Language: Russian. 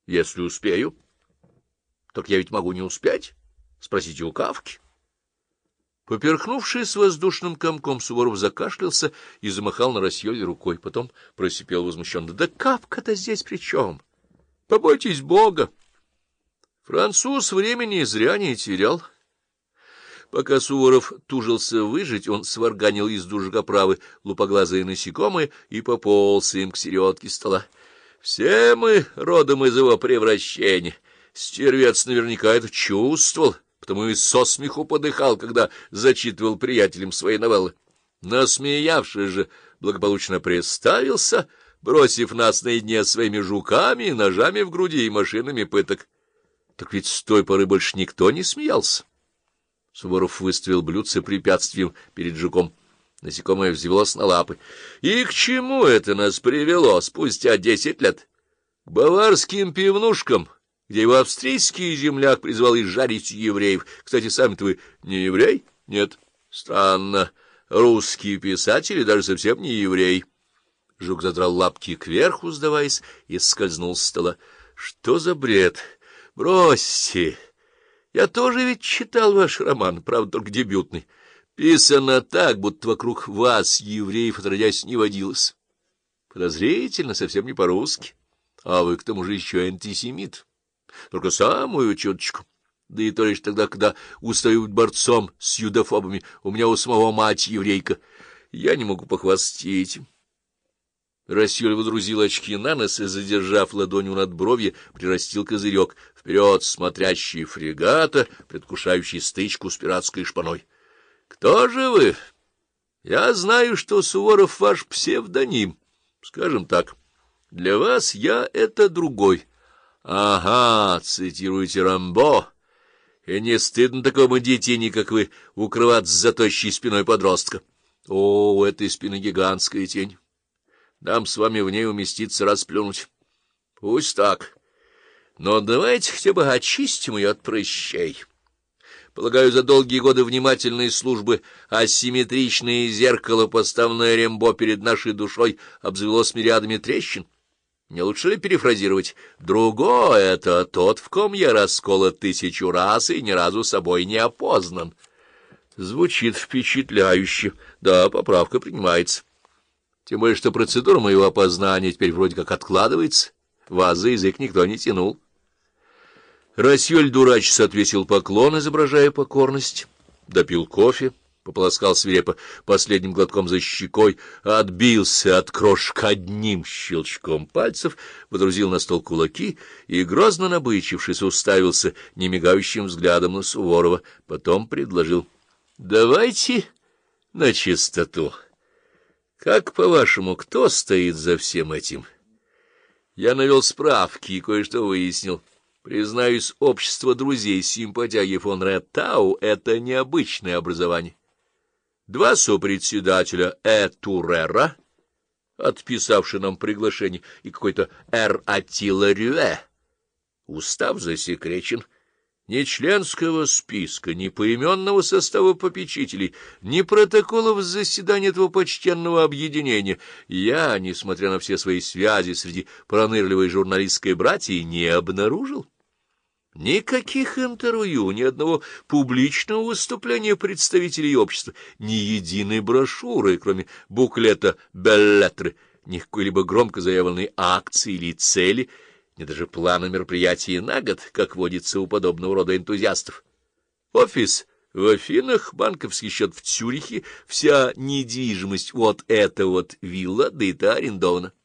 — Если успею. — Так я ведь могу не успеть. Спросите у Кафки. Поперхнувшись воздушным комком, Суворов закашлялся и замахал на Рассьоле рукой. Потом просипел возмущенно: — Да Кафка-то здесь при чем? Побойтесь Бога! Француз времени зря не терял. Пока Суворов тужился выжить, он сварганил из душгоправы лупоглазые насекомые и пополз им к середке стола. Все мы родом из его превращения. Стервец наверняка это чувствовал, потому и со смеху подыхал, когда зачитывал приятелям свои новеллы. Насмеявшись же, благополучно приставился, бросив нас наедине своими жуками, ножами в груди и машинами пыток. Так ведь с той поры больше никто не смеялся. Суворов выставил блюдце препятствием перед жуком. Насекомое взвелось на лапы. И к чему это нас привело спустя 10 лет? К баварским пивнушкам, где его австрийский земляк призвал изжарить евреев. Кстати, сами-то вы не еврей? Нет. Странно. Русские писатели даже совсем не евреи. Жук задрал лапки кверху, сдаваясь, и скользнул с стола. Что за бред? Бросьте! Я тоже ведь читал ваш роман, правда, только дебютный. Писано так, будто вокруг вас, евреев, отродясь, не водилось. Подозрительно, совсем не по-русски. А вы, к тому же, еще антисемит. Только самую чуточку. Да и то лишь тогда, когда устаю быть борцом с юдофобами. У меня у самого мать еврейка. Я не могу похвастать этим. Рассёль водрузил очки на нос и, задержав ладонью над бровью, прирастил козырек, вперед смотрящий фрегата, предвкушающий стычку с пиратской шпаной. — Кто же вы? Я знаю, что Суворов ваш псевдоним. Скажем так, для вас я — это другой. Ага, цитируете Рамбо. И не стыдно такому детине, как вы, укрываться за тощей спиной подростка. О, у этой спины гигантская тень. Нам с вами в ней уместиться, расплюнуть. Пусть так. Но давайте хотя бы очистим ее от прыщей. Полагаю, за долгие годы внимательной службы асимметричное зеркало, поставленное Рембо перед нашей душой, обзавелось мириадами трещин. Не лучше ли перефразировать? Другой — это тот, в ком я расколот 1000 раз и ни разу собой не опознан. Звучит впечатляюще. Да, поправка принимается. Тем более, что процедура моего опознания теперь вроде как откладывается. Вас за язык никто не тянул. Рассьоль дурачец отвесил поклон, изображая покорность, допил кофе, пополоскал свирепо последним глотком за щекой, отбился от крошек одним щелчком пальцев, водрузил на стол кулаки и, грозно набычившись, уставился немигающим взглядом на Суворова, потом предложил: — Давайте на чистоту. Как, по-вашему, кто стоит за всем этим? Я навел справки и кое-что выяснил. Признаюсь, общество друзей симпатяги фон Реттау — это необычное образование. 2 сопредседателя Турера, отписавший нам приглашение, и какой-то Р. Аттила Рюэ. Устав засекречен. Ни членского списка, ни поименного состава попечителей, ни протоколов заседания этого почтенного объединения я, несмотря на все свои связи среди пронырливой журналистской братьи, не обнаружил. Никаких интервью, ни одного публичного выступления представителей общества, ни единой брошюры, кроме буклета «Беллетры», ни какой-либо громко заявленной акции или цели, ни даже плана мероприятий на год, как водится у подобного рода энтузиастов. Офис в Афинах, банковский счет в Цюрихе, вся недвижимость вот эта вот вилла, да и та арендована.